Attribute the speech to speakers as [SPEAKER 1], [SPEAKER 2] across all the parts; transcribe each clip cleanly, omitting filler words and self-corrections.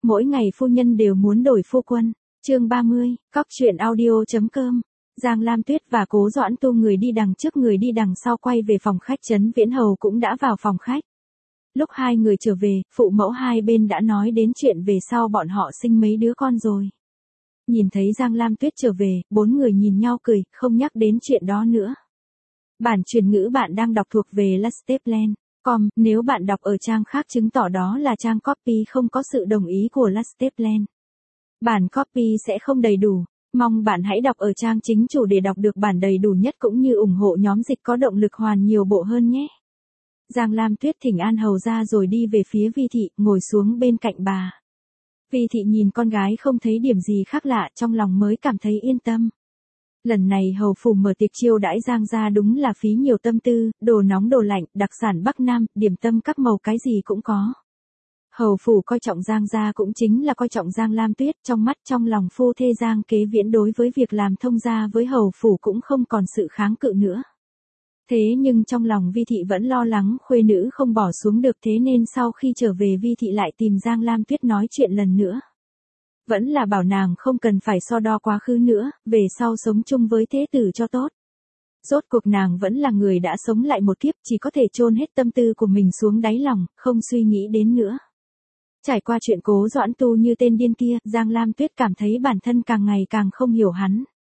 [SPEAKER 1] Mỗi ngày phu nhân đều muốn đổi phu quân. Chương 30, Cóc truyện audio.com. Giang Lam Tuyết và Cố Doãn Tu người đi đằng trước người đi đằng sau quay về phòng khách. Trấn Viễn Hầu cũng đã vào phòng khách. Lúc hai người trở về, phụ mẫu hai bên đã nói đến chuyện về sau bọn họ sinh mấy đứa con rồi. Nhìn thấy Giang Lam Tuyết trở về, bốn người nhìn nhau cười, không nhắc đến chuyện đó nữa. Bản truyền ngữ bạn đang đọc thuộc về Lasteplan.com, nếu bạn đọc ở trang khác chứng tỏ đó là trang copy không có sự đồng ý của Lasteplan. Bản copy sẽ không đầy đủ, mong bạn hãy đọc ở trang chính chủ để đọc được bản đầy đủ nhất cũng như ủng hộ nhóm dịch có động lực hoàn nhiều bộ hơn nhé. Giang Lam Tuyết thỉnh an hầu ra rồi đi về phía Vi Thị, ngồi xuống bên cạnh bà. Vi Thị nhìn con gái không thấy điểm gì khác lạ, trong lòng mới cảm thấy yên tâm. Lần này hầu phủ mở tiệc chiêu đãi Giang gia đúng là phí nhiều tâm tư, đồ nóng đồ lạnh, đặc sản Bắc Nam, điểm tâm các màu cái gì cũng có. Hầu phủ coi trọng Giang gia cũng chính là coi trọng Giang Lam Tuyết, trong mắt trong lòng phu thê Giang Kế Viễn đối với việc làm thông gia với hầu phủ cũng không còn sự kháng cự nữa. Thế nhưng trong lòng Vi Thị vẫn lo lắng khuê nữ không bỏ xuống được, thế nên sau khi trở về Vi Thị lại tìm Giang Lam Tuyết nói chuyện lần nữa. Vẫn là bảo nàng không cần phải so đo quá khứ nữa, về sau sống chung với thế tử cho tốt. Rốt cuộc nàng vẫn là người đã sống lại một kiếp, chỉ có thể chôn hết tâm tư của mình xuống đáy lòng, không suy nghĩ đến nữa. Trải qua chuyện Cố Doãn Tu như tên điên kia, Giang Lam Tuyết cảm thấy bản thân càng ngày càng không hiểu hắn.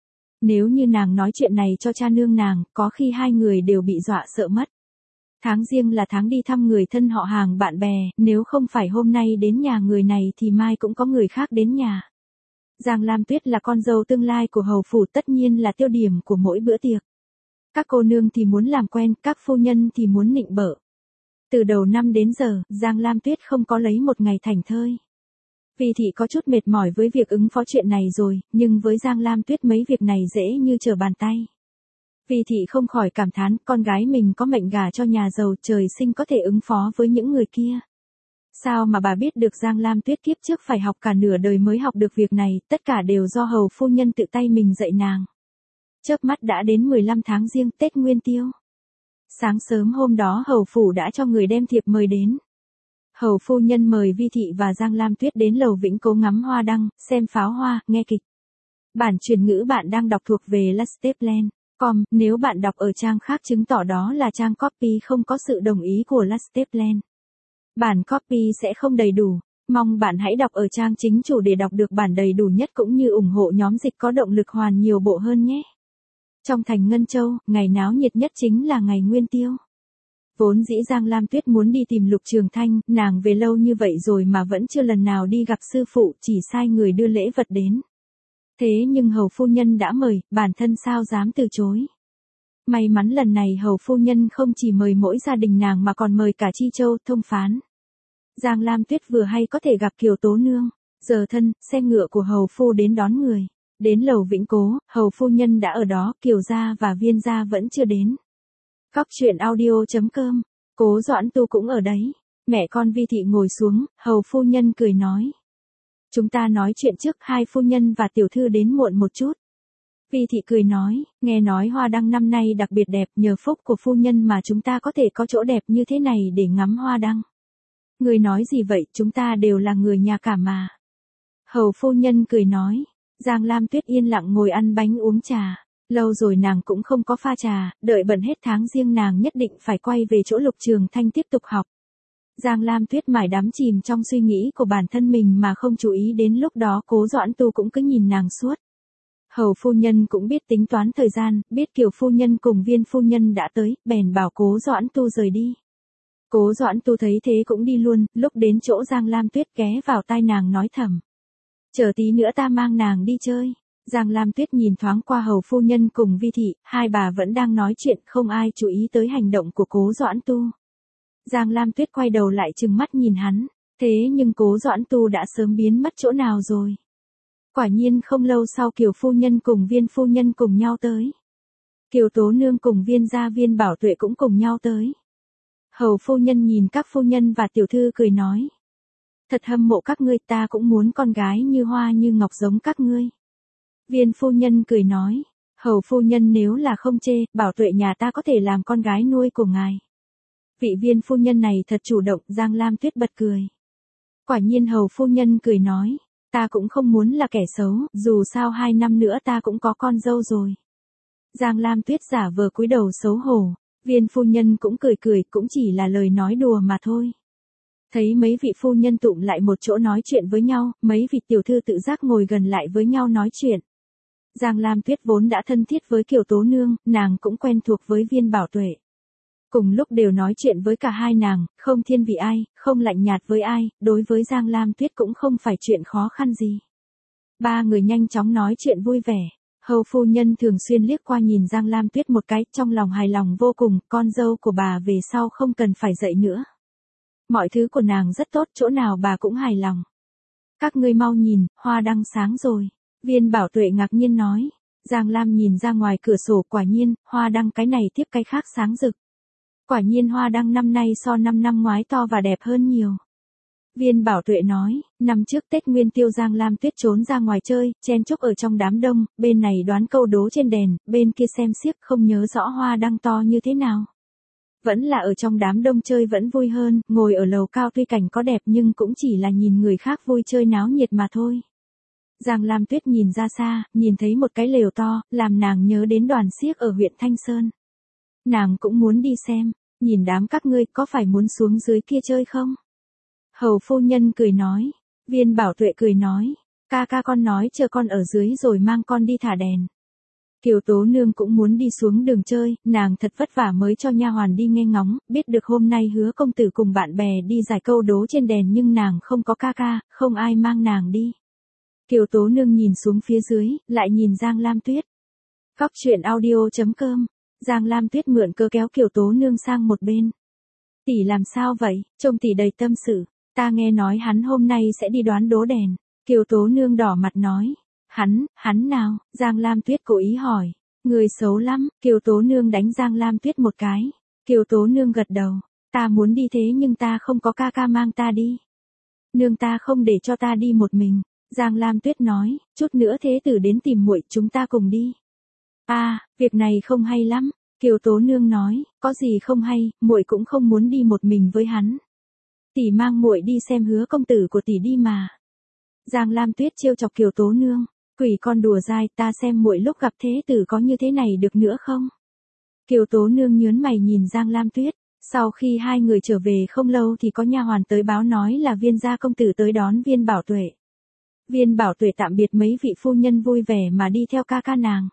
[SPEAKER 1] Nếu như nàng nói chuyện này cho cha nương nàng, có khi hai người đều bị dọa sợ mất. Tháng Giêng là tháng đi thăm người thân họ hàng bạn bè, nếu không phải hôm nay đến nhà người này thì mai cũng có người khác đến nhà. Giang Lam Tuyết là con dâu tương lai của hầu phủ, tất nhiên là tiêu điểm của mỗi bữa tiệc. Các cô nương thì muốn làm quen, các phu nhân thì muốn nịnh bợ. Từ đầu năm đến giờ, Giang Lam Tuyết không có lấy một ngày thảnh thơi. Vi Thị có chút mệt mỏi với việc ứng phó chuyện này rồi, nhưng với Giang Lam Tuyết mấy việc này dễ như trở bàn tay. Vi Thị không khỏi cảm thán, con gái mình có mệnh gả cho nhà giàu, trời sinh có thể ứng phó với những người kia. Sao mà bà biết được Giang Lam Tuyết kiếp trước phải học cả nửa đời mới học được việc này, tất cả đều do hầu phu nhân tự tay mình dạy nàng. Chớp mắt đã đến 15 tháng Giêng, Tết Nguyên Tiêu. Sáng sớm hôm đó hầu phủ đã cho người đem thiệp mời đến. Hầu phu nhân mời Vi Thị và Giang Lam Tuyết đến lầu Vĩnh Cố ngắm hoa đăng, xem pháo hoa, nghe kịch. Bản truyền ngữ bạn đang đọc thuộc về Lasteplan.com, nếu bạn đọc ở trang khác chứng tỏ đó là trang copy không có sự đồng ý của Lasteplan. Bản copy sẽ không đầy đủ, mong bạn hãy đọc ở trang chính chủ để đọc được bản đầy đủ nhất cũng như ủng hộ nhóm dịch có động lực hoàn nhiều bộ hơn nhé. Trong thành Ngân Châu, ngày náo nhiệt nhất chính là ngày Nguyên Tiêu. Vốn dĩ Giang Lam Tuyết muốn đi tìm Lục Trường Thanh, nàng về lâu như vậy rồi mà vẫn chưa lần nào đi gặp sư phụ, chỉ sai người đưa lễ vật đến. Thế nhưng hầu phu nhân đã mời, bản thân sao dám từ chối. May mắn lần này hầu phu nhân không chỉ mời mỗi gia đình nàng mà còn mời cả Chi Châu, Thông Phán. Giang Lam Tuyết vừa hay có thể gặp Kiều Tố Nương, giờ thân, xe ngựa của hầu phu đến đón người. Đến lầu Vĩnh Cố, hầu phu nhân đã ở đó, Kiều gia và Viên gia vẫn chưa đến. Cóc truyện audio.com, Cố Doãn Tu cũng ở đấy. Mẹ con Vi Thị ngồi xuống, hầu phu nhân cười nói. Chúng ta nói chuyện trước, hai phu nhân và tiểu thư đến muộn một chút. Vi Thị cười nói, nghe nói hoa đăng năm nay đặc biệt đẹp, nhờ phúc của phu nhân mà chúng ta có thể có chỗ đẹp như thế này để ngắm hoa đăng. Người nói gì vậy, chúng ta đều là người nhà cả mà. Hầu phu nhân cười nói. Giang Lam Tuyết yên lặng ngồi ăn bánh uống trà. Lâu rồi nàng cũng không có pha trà, đợi bận hết tháng Giêng nàng nhất định phải quay về chỗ Lục Trường Thanh tiếp tục học. Giang Lam Tuyết mải đắm chìm trong suy nghĩ của bản thân mình mà không chú ý đến lúc đó Cố Doãn Tu cũng cứ nhìn nàng suốt. Hầu phu nhân cũng biết tính toán thời gian, biết Kiều phu nhân cùng Viên phu nhân đã tới, bèn bảo Cố Doãn Tu rời đi. Cố Doãn Tu thấy thế cũng đi luôn, lúc đến chỗ Giang Lam Tuyết ghé vào tai nàng nói thầm. Chờ tí nữa ta mang nàng đi chơi. Giang Lam Tuyết nhìn thoáng qua hầu phu nhân cùng Vi Thị, hai bà vẫn đang nói chuyện, không ai chú ý tới hành động của Cố Doãn Tu. Giang Lam Tuyết quay đầu lại trừng mắt nhìn hắn, thế nhưng Cố Doãn Tu đã sớm biến mất chỗ nào rồi. Quả nhiên không lâu sau Kiều phu nhân cùng Viên phu nhân cùng nhau tới. Kiều Tố Nương cùng Viên gia Viên Bảo Tuệ cũng cùng nhau tới. Hầu phu nhân nhìn các phu nhân và tiểu thư cười nói. Thật hâm mộ các ngươi, ta cũng muốn con gái như hoa như ngọc giống các ngươi. Viên phu nhân cười nói, hầu phu nhân nếu là không chê, Bảo Tuệ nhà ta có thể làm con gái nuôi của ngài. Vị Viên phu nhân này thật chủ động, Giang Lam Tuyết bật cười. Quả nhiên hầu phu nhân cười nói, ta cũng không muốn là kẻ xấu, dù sao 2 năm nữa ta cũng có con dâu rồi. Giang Lam Tuyết giả vờ cúi đầu xấu hổ, Viên phu nhân cũng cười cười, cũng chỉ là lời nói đùa mà thôi. Thấy mấy vị phu nhân tụm lại một chỗ nói chuyện với nhau, mấy vị tiểu thư tự giác ngồi gần lại với nhau nói chuyện. Giang Lam Tuyết vốn đã thân thiết với Kiều Tố Nương, nàng cũng quen thuộc với Viên Bảo Tuệ. Cùng lúc đều nói chuyện với cả hai nàng, không thiên vị ai, không lạnh nhạt với ai, đối với Giang Lam Tuyết cũng không phải chuyện khó khăn gì. Ba người nhanh chóng nói chuyện vui vẻ. Hầu phu nhân thường xuyên liếc qua nhìn Giang Lam Tuyết một cái, trong lòng hài lòng vô cùng, con dâu của bà về sau không cần phải dậy nữa. Mọi thứ của nàng rất tốt, chỗ nào bà cũng hài lòng. Các ngươi mau nhìn, hoa đăng sáng rồi. Viên Bảo Tuệ ngạc nhiên nói. Giang Lam nhìn ra ngoài cửa sổ, quả nhiên, hoa đăng cái này tiếp cái khác sáng rực. Quả nhiên hoa đăng năm nay so 5 năm ngoái to và đẹp hơn nhiều. Viên Bảo Tuệ nói, năm trước Tết Nguyên Tiêu Giang Lam Tuyết trốn ra ngoài chơi, chen chúc ở trong đám đông, bên này đoán câu đố trên đèn, bên kia xem xiếc, không nhớ rõ hoa đăng to như thế nào. Vẫn là ở trong đám đông chơi vẫn vui hơn, ngồi ở lầu cao tuy cảnh có đẹp nhưng cũng chỉ là nhìn người khác vui chơi náo nhiệt mà thôi. Giang Lam Tuyết nhìn ra xa, nhìn thấy một cái lều to, làm nàng nhớ đến đoàn xiếc ở huyện Thanh Sơn. Nàng cũng muốn đi xem, nhìn đám các ngươi có phải muốn xuống dưới kia chơi không? Hầu phu nhân cười nói. Viên Bảo Tuệ cười nói, ca ca con nói chờ con ở dưới rồi mang con đi thả đèn. Kiều Tố Nương cũng muốn đi xuống đường chơi, nàng thật vất vả mới cho nha hoàn đi nghe ngóng, biết được hôm nay Hứa công tử cùng bạn bè đi giải câu đố trên đèn nhưng nàng không có ca ca, không ai mang nàng đi. Kiều Tố Nương nhìn xuống phía dưới, lại nhìn Giang Lam Tuyết. Cóc truyện audio.com. Giang Lam Tuyết mượn cơ kéo Kiều Tố Nương sang một bên. Tỷ làm sao vậy, trông tỷ đầy tâm sự. Ta nghe nói hắn hôm nay sẽ đi đoán đố đèn. Kiều Tố Nương đỏ mặt nói. Hắn nào? Giang Lam Tuyết cố ý hỏi. Người xấu lắm. Kiều Tố Nương đánh Giang Lam Tuyết một cái. Kiều Tố Nương gật đầu. Ta muốn đi thế nhưng ta không có ca ca mang ta đi. Nương ta không để cho ta đi một mình. Giang Lam Tuyết nói. Chút nữa thế tử đến tìm muội, chúng ta cùng đi. Việc này không hay lắm. Kiều Tố Nương nói. Có gì không hay, muội cũng không muốn đi một mình với hắn. Tỷ mang muội đi xem Hứa công tử của tỷ đi mà. Giang Lam Tuyết trêu chọc Kiều Tố Nương, quỷ con đùa dai, ta xem muội lúc gặp thế tử có như thế này được nữa không? Kiều Tố Nương nhướng mày nhìn Giang Lam Tuyết, sau khi hai người trở về không lâu thì có nha hoàn tới báo nói là Viên gia công tử tới đón Viên Bảo Tuệ. Viên Bảo Tuệ tạm biệt mấy vị phu nhân vui vẻ mà đi theo ca ca nàng.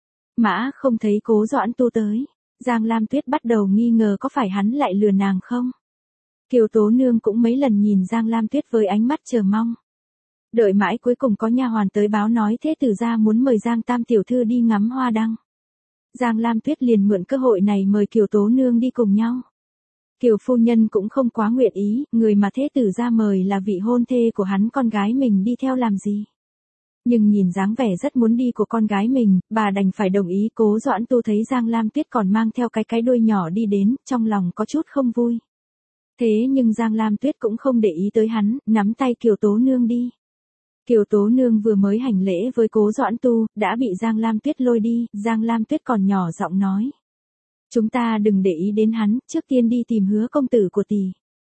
[SPEAKER 1] Mã không thấy Cố Doãn Tu tới, Giang Lam Tuyết bắt đầu nghi ngờ có phải hắn lại lừa nàng không? Kiều Tố Nương cũng mấy lần nhìn Giang Lam Tuyết với ánh mắt chờ mong. Đợi mãi cuối cùng có nha hoàn tới báo nói thế tử gia muốn mời Giang Tam tiểu thư đi ngắm hoa đăng. Giang Lam Tuyết liền mượn cơ hội này mời Kiều Tố Nương đi cùng nhau. Kiều phu nhân cũng không quá nguyện ý, người mà thế tử gia mời là vị hôn thê của hắn, con gái mình đi theo làm gì. Nhưng nhìn dáng vẻ rất muốn đi của con gái mình, bà đành phải đồng ý. Cố Doãn Tu thấy Giang Lam Tuyết còn mang theo cái đuôi nhỏ đi đến, trong lòng có chút không vui. Thế nhưng Giang Lam Tuyết cũng không để ý tới hắn, nắm tay Kiều Tố Nương đi. Kiều Tố Nương vừa mới hành lễ với Cố Doãn Tu, đã bị Giang Lam Tuyết lôi đi. Giang Lam Tuyết còn nhỏ giọng nói. Chúng ta đừng để ý đến hắn, trước tiên đi tìm Hứa công tử của tỷ.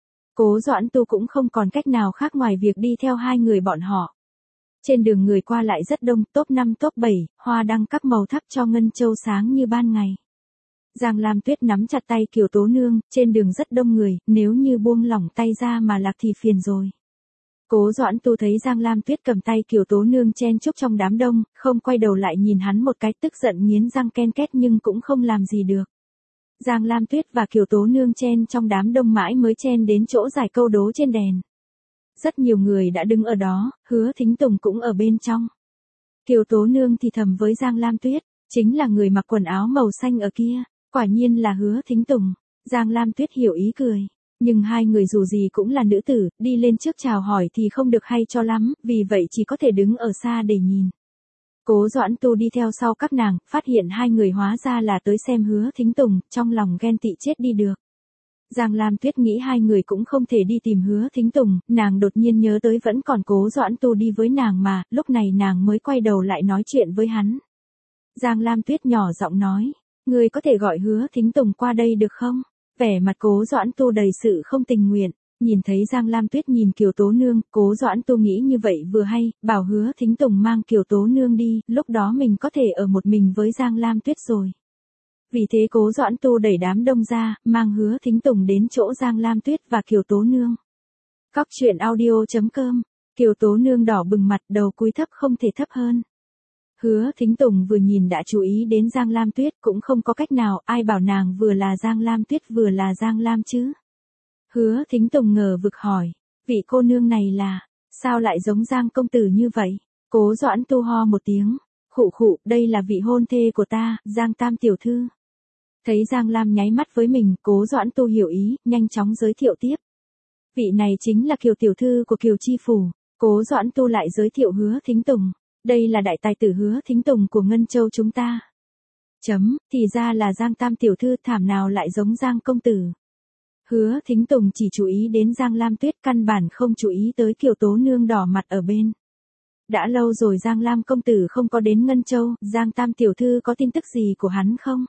[SPEAKER 1] Cố Doãn Tu cũng không còn cách nào khác ngoài việc đi theo hai người bọn họ. Trên đường người qua lại rất đông, top 5 top 7, hoa đăng các màu thắp cho ngân châu sáng như ban ngày. Giang Lam Tuyết nắm chặt tay Kiều Tố Nương, trên đường rất đông người, nếu như buông lỏng tay ra mà lạc thì phiền rồi. Cố Doãn Tu thấy Giang Lam Tuyết cầm tay Kiều Tố Nương chen chúc trong đám đông, không quay đầu lại nhìn hắn một cái, tức giận nghiến răng ken két nhưng cũng không làm gì được. Giang Lam Tuyết và Kiều Tố Nương chen trong đám đông mãi mới chen đến chỗ giải câu đố trên đèn. Rất nhiều người đã đứng ở đó, Hứa Thính Tùng cũng ở bên trong. Kiều Tố Nương thì thầm với Giang Lam Tuyết, chính là người mặc quần áo màu xanh ở kia, quả nhiên là Hứa Thính Tùng. Giang Lam Tuyết hiểu ý cười, nhưng hai người dù gì cũng là nữ tử, đi lên trước chào hỏi thì không được hay cho lắm, vì vậy chỉ có thể đứng ở xa để nhìn. Cố Doãn Tu đi theo sau các nàng, phát hiện hai người hóa ra là tới xem Hứa Thính Tùng, trong lòng ghen tị chết đi được. Giang Lam Tuyết nghĩ hai người cũng không thể đi tìm Hứa Thính Tùng, nàng đột nhiên nhớ tới vẫn còn Cố Doãn Tu đi với nàng mà, lúc này nàng mới quay đầu lại nói chuyện với hắn. Giang Lam Tuyết nhỏ giọng nói, người có thể gọi Hứa Thính Tùng qua đây được không? Vẻ mặt Cố Doãn Tu đầy sự không tình nguyện, Nhìn thấy Giang Lam Tuyết nhìn Kiều Tố Nương, Cố Doãn Tu nghĩ như vậy vừa hay, bảo Hứa Thính Tùng mang Kiều Tố Nương đi, lúc đó mình có thể ở một mình với Giang Lam Tuyết rồi. Vì thế Cố Doãn Tu đẩy đám đông ra, mang Hứa Thính Tùng đến chỗ Giang Lam Tuyết và Kiều Tố Nương. Cóc truyện audio.com, Kiều Tố Nương đỏ bừng mặt, đầu cúi thấp không thể thấp hơn. Hứa Thính Tùng vừa nhìn đã chú ý đến Giang Lam Tuyết, cũng không có cách nào, ai bảo nàng vừa là Giang Lam Tuyết vừa là Giang Lam chứ. Hứa Thính Tùng ngờ vực hỏi, vị cô nương này là, sao lại giống Giang công tử như vậy? Cố Doãn Tu ho một tiếng, khụ khụ, đây là vị hôn thê của ta, Giang Tam tiểu thư. Thấy Giang Lam nháy mắt với mình, Cố Doãn Tu hiểu ý, nhanh chóng giới thiệu tiếp. Vị này chính là Kiều tiểu thư của Kiều Chi Phủ. Cố Doãn Tu lại giới thiệu Hứa Thính Tùng. Đây là đại tài tử Hứa Thính Tùng của Ngân Châu chúng ta. Thì ra là Giang Tam tiểu thư, thảm nào lại giống Giang công tử. Hứa Thính Tùng chỉ chú ý đến Giang Lam Tuyết, căn bản không chú ý tới Kiều Tố Nương đỏ mặt ở bên. Đã lâu rồi Giang Lam công tử không có đến Ngân Châu, Giang Tam tiểu thư có tin tức gì của hắn không?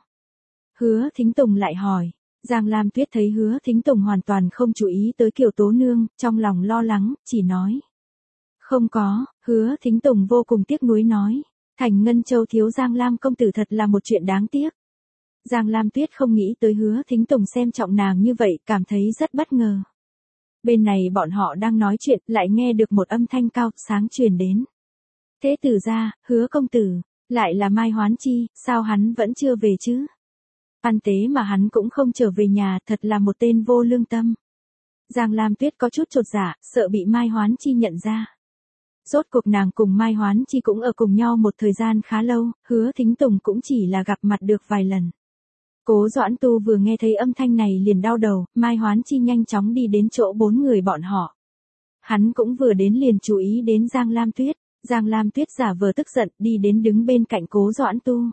[SPEAKER 1] Hứa Thính Tùng lại hỏi. Giang Lam Tuyết thấy Hứa Thính Tùng hoàn toàn không chú ý tới Kiều Tố Nương, trong lòng lo lắng, chỉ nói. Không có. Hứa Thính Tùng vô cùng tiếc nuối nói. Thành Ngân Châu thiếu Giang Lam công tử thật là một chuyện đáng tiếc. Giang Lam Tuyết không nghĩ tới Hứa Thính Tùng xem trọng nàng như vậy, cảm thấy rất bất ngờ. Bên này bọn họ đang nói chuyện, lại nghe được một âm thanh cao, sáng truyền đến. Thế tử gia, Hứa công tử, lại là Mai Hoán Chi, sao hắn vẫn chưa về chứ? Ăn tế mà hắn cũng không trở về nhà, thật là một tên vô lương tâm. Giang Lam Tuyết có chút chột dạ, sợ bị Mai Hoán Chi nhận ra. Rốt cuộc nàng cùng Mai Hoán Chi cũng ở cùng nhau một thời gian khá lâu, Hứa Thính Tùng cũng chỉ là gặp mặt được vài lần. Cố Doãn Tu vừa nghe thấy âm thanh này liền đau đầu, Mai Hoán Chi nhanh chóng đi đến chỗ bốn người bọn họ. Hắn cũng vừa đến liền chú ý đến Giang Lam Tuyết. Giang Lam Tuyết giả vờ tức giận đi đến đứng bên cạnh Cố Doãn Tu.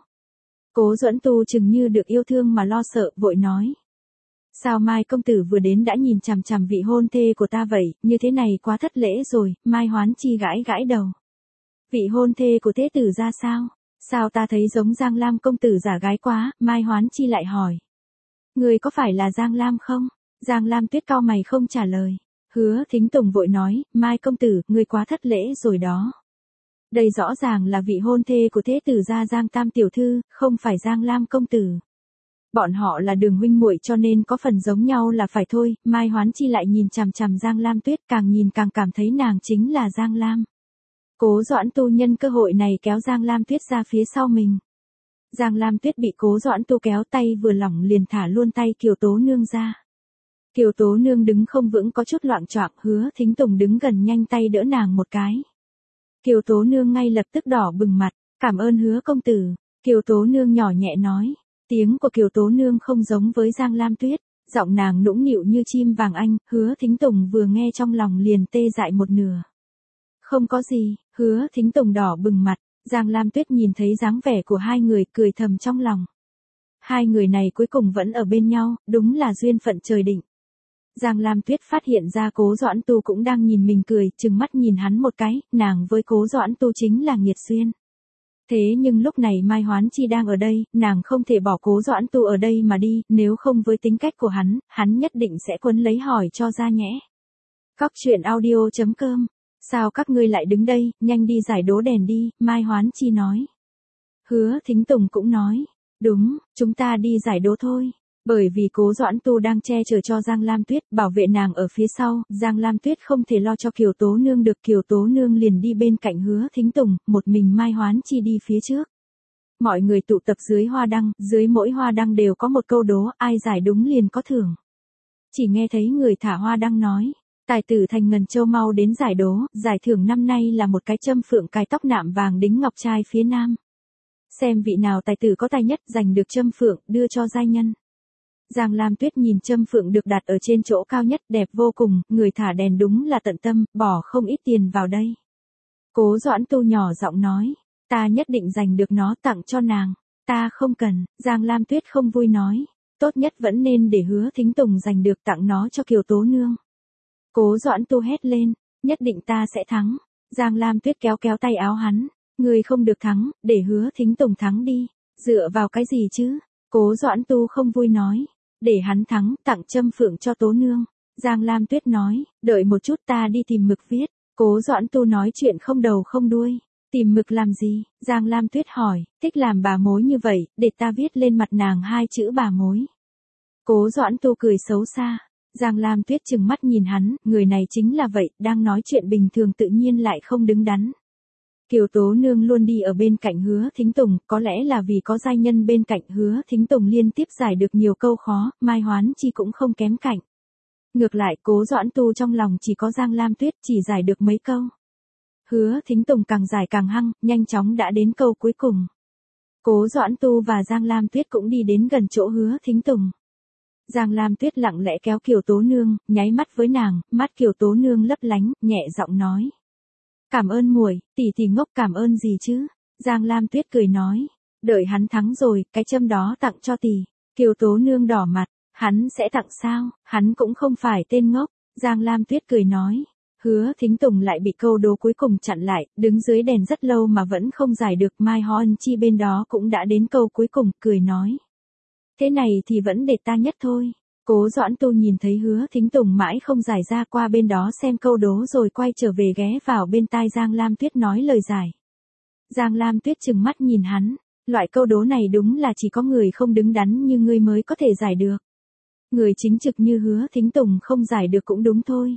[SPEAKER 1] Cố Doãn Tu chừng như được yêu thương mà lo sợ, vội nói. Sao Mai công tử vừa đến đã nhìn chằm chằm vị hôn thê của ta vậy, như thế này quá thất lễ rồi. Mai Hoán Chi gãi gãi đầu. Vị hôn thê của thế tử ra sao? Sao ta thấy giống Giang Lam công tử giả gái quá? Mai Hoán Chi lại hỏi. Người có phải là Giang Lam không? Giang Lam Tuyết cau mày không trả lời. Hứa Thính Tùng vội nói, Mai công tử, người quá thất lễ rồi đó. Đây rõ ràng là vị hôn thê của thế tử gia Giang Tam tiểu thư, không phải Giang Lam công tử. Bọn họ là đường huynh muội cho nên có phần giống nhau là phải thôi. Mai Hoán Chi lại nhìn chằm chằm Giang Lam Tuyết, càng nhìn càng cảm thấy nàng chính là Giang Lam. Cố Doãn Tu nhân cơ hội này kéo Giang Lam Tuyết ra phía sau mình. Giang Lam Tuyết bị Cố Doãn Tu kéo tay vừa lỏng liền thả luôn tay Kiều Tố Nương ra. Kiều Tố Nương đứng không vững có chút loạng choạng, Hứa Thính Tùng đứng gần nhanh tay đỡ nàng một cái. Kiều Tố Nương ngay lập tức đỏ bừng mặt, cảm ơn Hứa công tử. Kiều Tố Nương nhỏ nhẹ nói, tiếng của Kiều Tố Nương không giống với Giang Lam Tuyết, giọng nàng nũng nịu như chim vàng anh. Hứa Thính Tùng vừa nghe trong lòng liền tê dại một nửa. Không có gì. Hứa Thính Tùng đỏ bừng mặt, Giang Lam Tuyết nhìn thấy dáng vẻ của hai người cười thầm trong lòng. Hai người này cuối cùng vẫn ở bên nhau, đúng là duyên phận trời định. Giang Lam Tuyết phát hiện ra Cố Doãn Tu cũng đang nhìn mình cười, trừng mắt nhìn hắn một cái, nàng với Cố Doãn Tu chính là nghiệt duyên. Thế nhưng lúc này Mai Hoán Chi đang ở đây, nàng không thể bỏ Cố Doãn Tu ở đây mà đi, nếu không với tính cách của hắn nhất định sẽ quấn lấy hỏi cho ra nhẽ. Cóc truyện audio.com. Sao các ngươi lại đứng đây, nhanh đi giải đố đèn đi, Mai Hoán Chi nói. Hứa Thính Tùng cũng nói, đúng, chúng ta đi giải đố thôi. Bởi vì Cố Doãn Tu đang che chở cho Giang Lam Tuyết, bảo vệ nàng ở phía sau, Giang Lam Tuyết không thể lo cho Kiều Tố Nương được, Kiều Tố Nương liền đi bên cạnh Hứa Thính Tùng, một mình Mai Hoán Chi đi phía trước. Mọi người tụ tập dưới hoa đăng, dưới mỗi hoa đăng đều có một câu đố, ai giải đúng liền có thưởng. Chỉ nghe thấy người thả hoa đăng nói. Tài tử thành Ngân Châu mau đến giải đố, giải thưởng năm nay là một cái châm phượng cài tóc nạm vàng đính ngọc trai phía nam. Xem vị nào tài tử có tài nhất giành được châm phượng, đưa cho giai nhân. Giang Lam Tuyết nhìn châm phượng được đặt ở trên chỗ cao nhất đẹp vô cùng, người thả đèn đúng là tận tâm, bỏ không ít tiền vào đây. Cố Doãn Tu nhỏ giọng nói, ta nhất định giành được nó tặng cho nàng. Ta không cần. Giang Lam Tuyết không vui nói, tốt nhất vẫn nên để Hứa Thính Tùng giành được tặng nó cho Kiều Tố Nương. Cố Doãn Tu hét lên, nhất định ta sẽ thắng. Giang Lam Tuyết kéo kéo tay áo hắn, người không được thắng, để Hứa Thính Tùng thắng đi. Dựa vào cái gì chứ? Cố Doãn Tu không vui nói, để hắn thắng, tặng châm phượng cho Tố Nương. Giang Lam Tuyết nói, đợi một chút ta đi tìm mực viết. Cố Doãn Tu nói chuyện không đầu không đuôi. Tìm mực làm gì? Giang Lam Tuyết hỏi, thích làm bà mối như vậy, để ta viết lên mặt nàng 2 chữ bà mối. Cố Doãn Tu cười xấu xa. Giang Lam Tuyết trừng mắt nhìn hắn, người này chính là vậy, đang nói chuyện bình thường tự nhiên lại không đứng đắn. Kiều Tố Nương luôn đi ở bên cạnh Hứa Thính Tùng, có lẽ là vì có giai nhân bên cạnh Hứa Thính Tùng liên tiếp giải được nhiều câu khó, Mai Hoán Chi cũng không kém cạnh. Ngược lại Cố Doãn Tu trong lòng chỉ có Giang Lam Tuyết chỉ giải được mấy câu. Hứa Thính Tùng càng giải càng hăng, nhanh chóng đã đến câu cuối cùng. Cố Doãn Tu và Giang Lam Tuyết cũng đi đến gần chỗ Hứa Thính Tùng. Giang Lam Tuyết lặng lẽ kéo Kiều Tố Nương, nháy mắt với nàng, mắt Kiều Tố Nương lấp lánh, nhẹ giọng nói. Cảm ơn muội, tỷ ngốc cảm ơn gì chứ? Giang Lam Tuyết cười nói. Đợi hắn thắng rồi, cái châm đó tặng cho tỷ. Kiều Tố Nương đỏ mặt, hắn sẽ tặng sao, hắn cũng không phải tên ngốc. Giang Lam Tuyết cười nói. Hứa Thính Tùng lại bị câu đố cuối cùng chặn lại, đứng dưới đèn rất lâu mà vẫn không giải được. Mai Hoán Chi bên đó cũng đã đến câu cuối cùng, cười nói. Thế này thì vẫn để ta nhất thôi. Cố Doãn Tu nhìn thấy Hứa Thính Tùng mãi không giải ra, qua bên đó xem câu đố rồi quay trở về ghé vào bên tai Giang Lam Tuyết nói lời giải. Giang Lam Tuyết trừng mắt nhìn hắn, loại câu đố này đúng là chỉ có người không đứng đắn như ngươi mới có thể giải được. Người chính trực như Hứa Thính Tùng không giải được cũng đúng thôi.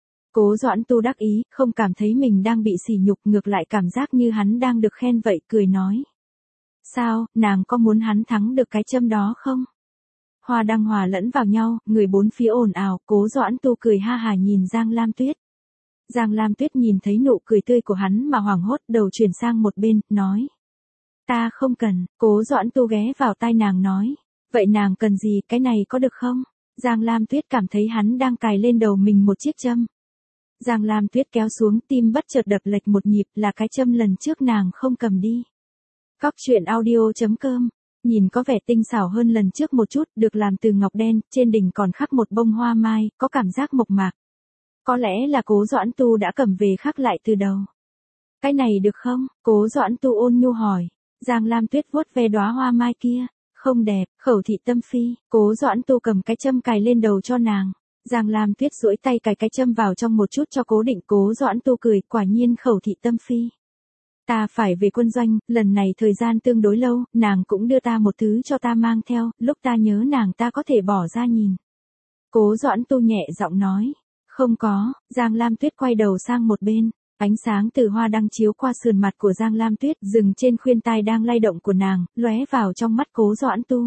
[SPEAKER 1] Cố Doãn Tu đắc ý, không cảm thấy mình đang bị sỉ nhục, ngược lại cảm giác như hắn đang được khen vậy, cười nói. Sao, nàng có muốn hắn thắng được cái châm đó không? Hoa đang hòa lẫn vào nhau, người bốn phía ồn ào, Cố Doãn Tu cười ha hà nhìn Giang Lam Tuyết. Giang Lam Tuyết nhìn thấy nụ cười tươi của hắn mà hoảng hốt, đầu chuyển sang một bên, nói. Ta không cần. Cố Doãn Tu ghé vào tai nàng nói. Vậy nàng cần gì, cái này có được không? Giang Lam Tuyết cảm thấy hắn đang cài lên đầu mình một chiếc châm. Giang Lam Tuyết kéo xuống, tim bất chợt đập lệch một nhịp, là cái châm lần trước nàng không cầm đi. Cóc truyện audio.com. Nhìn có vẻ tinh xảo hơn lần trước một chút, được làm từ ngọc đen, trên đỉnh còn khắc một bông hoa mai, có cảm giác mộc mạc. Có lẽ là Cố Doãn Tu đã cầm về khắc lại từ đầu. Cái này được không? Cố Doãn Tu ôn nhu hỏi. Giang Lam Tuyết vuốt ve đóa hoa mai kia. Không đẹp, khẩu thị tâm phi. Cố Doãn Tu cầm cái châm cài lên đầu cho nàng. Giang Lam Tuyết duỗi tay cài cái châm vào trong một chút cho cố định. Cố Doãn Tu cười, quả nhiên khẩu thị tâm phi. Ta phải về quân doanh, lần này thời gian tương đối lâu, nàng cũng đưa ta một thứ cho ta mang theo, lúc ta nhớ nàng ta có thể bỏ ra nhìn. Cố Doãn Tu nhẹ giọng nói. Không có. Giang Lam Tuyết quay đầu sang một bên. Ánh sáng từ hoa đăng chiếu qua sườn mặt của Giang Lam Tuyết, dừng trên khuyên tai đang lay động của nàng, lóe vào trong mắt Cố Doãn Tu.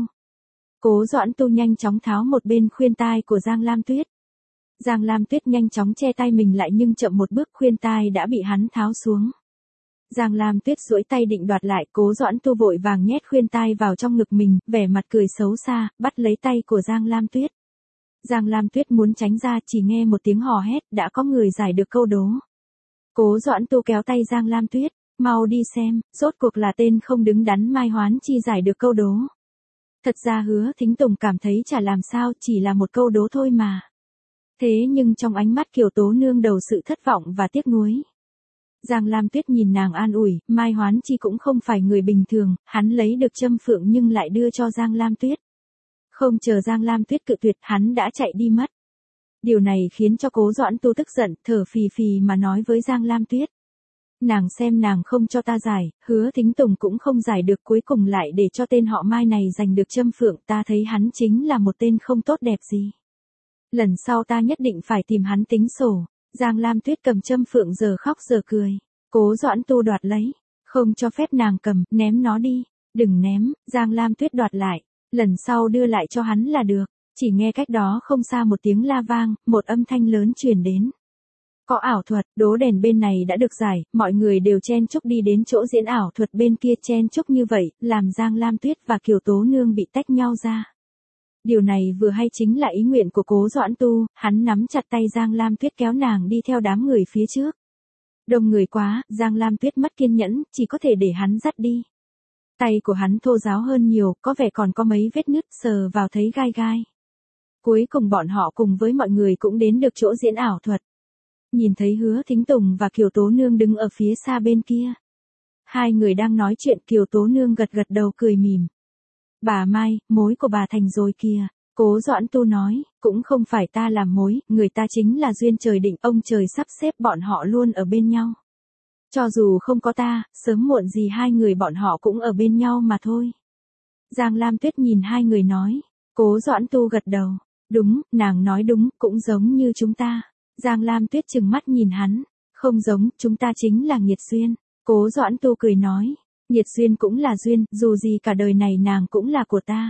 [SPEAKER 1] Cố Doãn Tu nhanh chóng tháo một bên khuyên tai của Giang Lam Tuyết. Giang Lam Tuyết nhanh chóng che tay mình lại nhưng chậm một bước, khuyên tai đã bị hắn tháo xuống. Giang Lam Tuyết duỗi tay định đoạt lại, Cố Doãn Tu vội vàng nhét khuyên tai vào trong ngực mình, vẻ mặt cười xấu xa, bắt lấy tay của Giang Lam Tuyết. Giang Lam Tuyết muốn tránh ra, chỉ nghe một tiếng hò hét, đã có người giải được câu đố. Cố Doãn Tu kéo tay Giang Lam Tuyết, mau đi xem, rốt cuộc là tên không đứng đắn Mai Hoán Chi giải được câu đố. Thật ra Hứa Thính Tùng cảm thấy chả làm sao, chỉ là một câu đố thôi mà. Thế nhưng trong ánh mắt Kiều Tố Nương đầu sự thất vọng và tiếc nuối. Giang Lam Tuyết nhìn nàng an ủi, Mai Hoán Chi cũng không phải người bình thường, hắn lấy được châm phượng nhưng lại đưa cho Giang Lam Tuyết. Không chờ Giang Lam Tuyết cự tuyệt, hắn đã chạy đi mất. Điều này khiến cho Cố Doãn Tu tức giận, thở phì phì mà nói với Giang Lam Tuyết. Nàng xem nàng không cho ta giải, Hứa Thính Tùng cũng không giải được, cuối cùng lại để cho tên họ Mai này giành được châm phượng, ta thấy hắn chính là một tên không tốt đẹp gì. Lần sau ta nhất định phải tìm hắn tính sổ. Giang Lam Tuyết cầm châm phượng giờ khóc giờ cười. Cố Doãn Tu đoạt lấy. Không cho phép nàng cầm, ném nó đi. Đừng ném. Giang Lam Tuyết đoạt lại. Lần sau đưa lại cho hắn là được. Chỉ nghe cách đó không xa một tiếng la vang, một âm thanh lớn truyền đến. Có ảo thuật, đố đèn bên này đã được giải, mọi người đều chen chúc đi đến chỗ diễn ảo thuật bên kia, chen chúc như vậy, làm Giang Lam Tuyết và Kiều Tố Nương bị tách nhau ra. Điều này vừa hay chính là ý nguyện của Cố Doãn Tu, hắn nắm chặt tay Giang Lam Tuyết kéo nàng đi theo đám người phía trước. Đông người quá, Giang Lam Tuyết mất kiên nhẫn, chỉ có thể để hắn dắt đi. Tay của hắn thô ráo hơn nhiều, có vẻ còn có mấy vết nứt, sờ vào thấy gai gai. Cuối cùng bọn họ cùng với mọi người cũng đến được chỗ diễn ảo thuật. Nhìn thấy Hứa Thính Tùng và Kiều Tố Nương đứng ở phía xa bên kia. Hai người đang nói chuyện, Kiều Tố Nương gật gật đầu cười mỉm. Bà Mai, mối của bà thành rồi kìa. Cố Doãn Tu nói, cũng không phải ta làm mối, người ta chính là duyên trời định, ông trời sắp xếp bọn họ luôn ở bên nhau. Cho dù không có ta, sớm muộn gì hai người bọn họ cũng ở bên nhau mà thôi. Giang Lam Tuyết nhìn hai người nói. Cố Doãn Tu gật đầu. Đúng, nàng nói đúng, cũng giống như chúng ta. Giang Lam Tuyết trừng mắt nhìn hắn. Không giống, chúng ta chính là nghiệt duyên. Cố Doãn Tu cười nói. Nghiệt duyên cũng là duyên, dù gì cả đời này nàng cũng là của ta.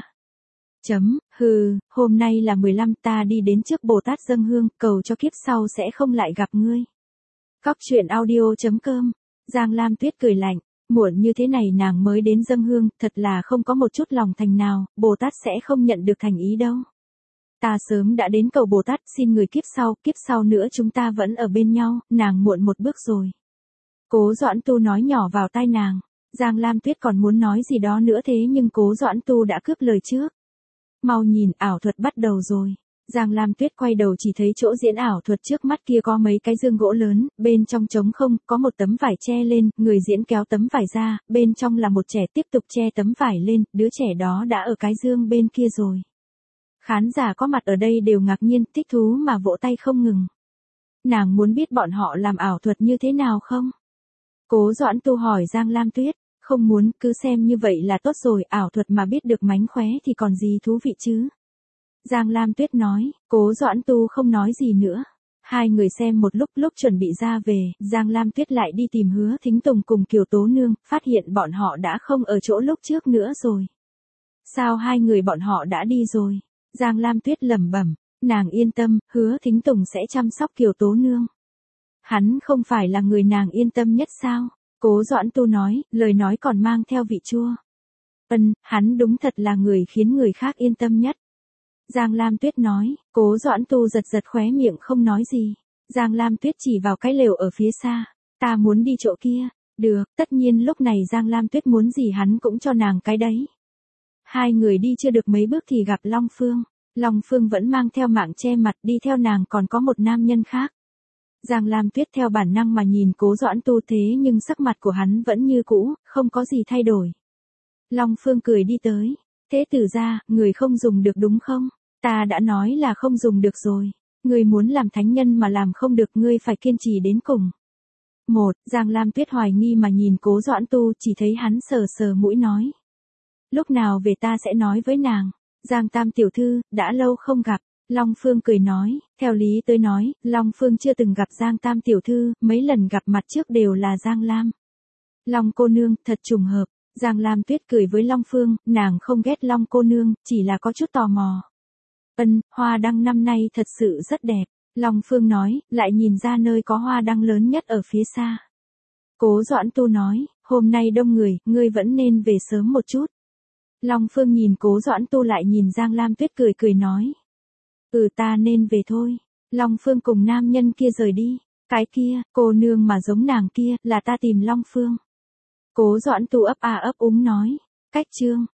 [SPEAKER 1] Hôm nay là 15, ta đi đến trước Bồ Tát dâng hương, cầu cho kiếp sau sẽ không lại gặp ngươi. Cóc truyện audio.com. Giang Lam Tuyết cười lạnh. Muộn như thế này nàng mới đến dâng hương, thật là không có một chút lòng thành nào, Bồ Tát sẽ không nhận được thành ý đâu. Ta sớm đã đến cầu Bồ Tát, xin người kiếp sau nữa chúng ta vẫn ở bên nhau, nàng muộn một bước rồi. Cố Doãn Tu nói nhỏ vào tai nàng. Giang Lam Tuyết còn muốn nói gì đó nữa thế nhưng Cố Doãn Tu đã cướp lời trước. Mau nhìn, ảo thuật bắt đầu rồi. Giang Lam Tuyết quay đầu chỉ thấy chỗ diễn ảo thuật trước mắt kia có mấy cái dương gỗ lớn, bên trong trống không, có một tấm vải che lên, người diễn kéo tấm vải ra, bên trong là một trẻ tiếp tục che tấm vải lên, đứa trẻ đó đã ở cái dương bên kia rồi. Khán giả có mặt ở đây đều ngạc nhiên, thích thú mà vỗ tay không ngừng. Nàng muốn biết bọn họ làm ảo thuật như thế nào không? Cố Doãn Tu hỏi Giang Lam Tuyết. Không muốn, cứ xem như vậy là tốt rồi, ảo thuật mà biết được mánh khóe thì còn gì thú vị chứ. Giang Lam Tuyết nói. Cố Doãn Tu không nói gì nữa. Hai người xem một lúc chuẩn bị ra về, Giang Lam Tuyết lại đi tìm Hứa Thính Tùng cùng Kiều Tố Nương, phát hiện bọn họ đã không ở chỗ lúc trước nữa rồi. Sao hai người bọn họ đã đi rồi? Giang Lam Tuyết lẩm bẩm. Nàng yên tâm, Hứa Thính Tùng sẽ chăm sóc Kiều Tố Nương. Hắn không phải là người nàng yên tâm nhất sao? Cố Doãn Tu nói, lời nói còn mang theo vị chua. Hắn đúng thật là người khiến người khác yên tâm nhất. Giang Lam Tuyết nói. Cố Doãn Tu giật khóe miệng không nói gì. Giang Lam Tuyết chỉ vào cái lều ở phía xa. Ta muốn đi chỗ kia. Được, tất nhiên lúc này Giang Lam Tuyết muốn gì hắn cũng cho nàng cái đấy. Hai người đi chưa được mấy bước thì gặp Long Phương. Long Phương vẫn mang theo mạng che mặt, đi theo nàng còn có một nam nhân khác. Giang Lam Tuyết theo bản năng mà nhìn Cố Doãn Tu thế nhưng sắc mặt của hắn vẫn như cũ, không có gì thay đổi. Long Phương cười đi tới. Thế tử gia, người không dùng được đúng không? Ta đã nói là không dùng được rồi. Người muốn làm thánh nhân mà làm không được, ngươi phải kiên trì đến cùng. Giang Lam Tuyết hoài nghi mà nhìn Cố Doãn Tu, chỉ thấy hắn sờ mũi nói. Lúc nào về ta sẽ nói với nàng. Giang Tam tiểu thư, đã lâu không gặp. Long Phương cười nói, theo lý tới nói, Long Phương chưa từng gặp Giang Tam tiểu thư, mấy lần gặp mặt trước đều là Giang Lam. Long cô nương, thật trùng hợp. Giang Lam Tuyết cười với Long Phương, nàng không ghét Long cô nương, chỉ là có chút tò mò. Hoa đăng năm nay thật sự rất đẹp. Long Phương nói, lại nhìn ra nơi có hoa đăng lớn nhất ở phía xa. Cố Doãn Tu nói, hôm nay đông người, ngươi vẫn nên về sớm một chút. Long Phương nhìn Cố Doãn Tu lại nhìn Giang Lam Tuyết cười nói. Ta nên về thôi. Long Phương cùng nam nhân kia rời đi. Cái kia, cô nương mà giống nàng kia, là ta tìm Long Phương. Cố Doãn Tu ấp úng nói. Cách chương.